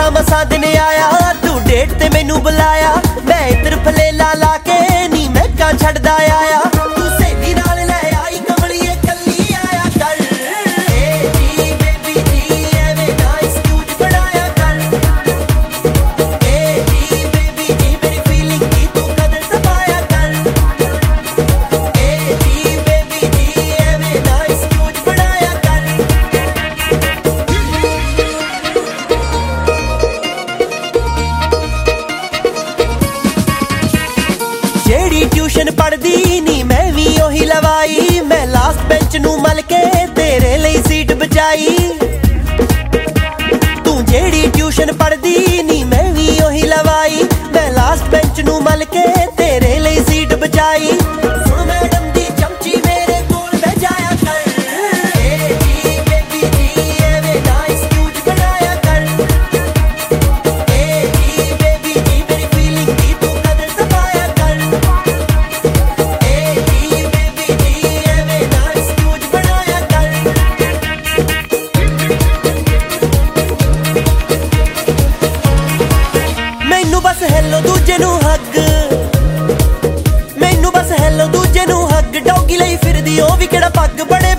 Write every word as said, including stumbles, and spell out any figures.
ਤਾਂ ਮਸਾਂ ਦਿਨ ਆਇਆ ਤੂੰ ਡੇਟ ਤੇ ਮੈਨੂੰ ਬੁਲਾਇਆ ਮੈਂ ਇੱਧਰ ਫਲੇਲਾ ਲਾ ਕੇ ਨੀ ਮਹਿਕਾਂ ਛੱਡਦਾ ਆਇਆ ਤੂੰ ਸਹੇਲੀ ਨਾਲ ਲੈ ਆਈ ਕਮਲੀਏ ਕੱਲੀ ਆਇਆ ਕਰ ਏ ਜੀ ਬੇਬੀ ਜੀ ਐਵੇਂ ਨਾ ਐਕਸਕਿਊਜ਼ ਬਣਾਇਆ ਕਰ ਏ ਜੀ ਬੇਬੀ ਜੀ ਮੇਰੀ ਫੀਲਿੰਗ ਦੀ ਤੂੰ ਕਦਰ ਸਮਾਇਆ ਕਰ ਏ ਜੀ ਬੇਬੀ ਜੀ ਐਵੇਂ ਨਾ ਐਕਸਕਿਊਜ਼ ਬਣਾਇਆ ਕਰ ਜਿਹੜੀ ਟਿਊਸ਼ਨ ਪੜ੍ਹਦੀ ਨੀ ਮੈਂ ਵੀ ਉਹੀ ਲਵਾਈ ਮੈਂ ਲਾਸਟ ਬੈਂਚ ਨੂੰ ਮਲ ਕੇ ਤੇਰੇ ਲਈ ਸੀਟ ਬਚਾਈ ਤੂੰ ਜਿਹੜੀ ਟਿਊਸ਼ਨ ਪੜ੍ਹਦੀ ਨੀ ਮੈਂ ਵੀ ਉਹੀ ਲਵਾਈ ਮੈਂ ਲਾਸਟ ਬੈਂਚ ਨੂੰ ਮਲ ਕੇ ਤੇਰੇ ਲਈ ਸੀਟ ਬਚਾਈ ਸੁਣ ਮੈਡਮ ਦੀ ਚਮਚੀ ਮੇਰੇ ਕੋਲ ਬਹਿ ਜਾਇਆ ਕਰ ਏ ਜੀ ਬੇਬੀ ਜੀ ਐਵੇਂ ਨਾ ਐਕਸਕਿਊਜ਼ ਬਣਾਇਆ ਕਰ ਏ ਜੀ ਬੇਬੀ ਜੀ ਮੇਰੀ ਫੀਲਿੰਗ ਦੀ ਤੂੰ ਕਦਰ ਸਮਾਇਆ ਕਰ ਏ ਜੀ ਬੇਬੀ ਜੀ ਐਵੇਂ ਨਾ ਐਕਸਕਿਊਜ਼ ਬਣਾਇਆ ਕਰ ਮੈਨੂੰ ਬਸ ਹੈਲੋ ਦੂਜੇ ਨੂੰ ਹੱਗ ਮੈਨੂੰ ਬਸ ਹੈਲੋ ਦੂਜੇ ਨੂੰ ਹੱਗ ਡੌਗੀ ਲਈ ਫਿਰਦੀ ਉਹ ਵੀ ਕਿਹੜਾ ਪੱਗ ਬੜੇ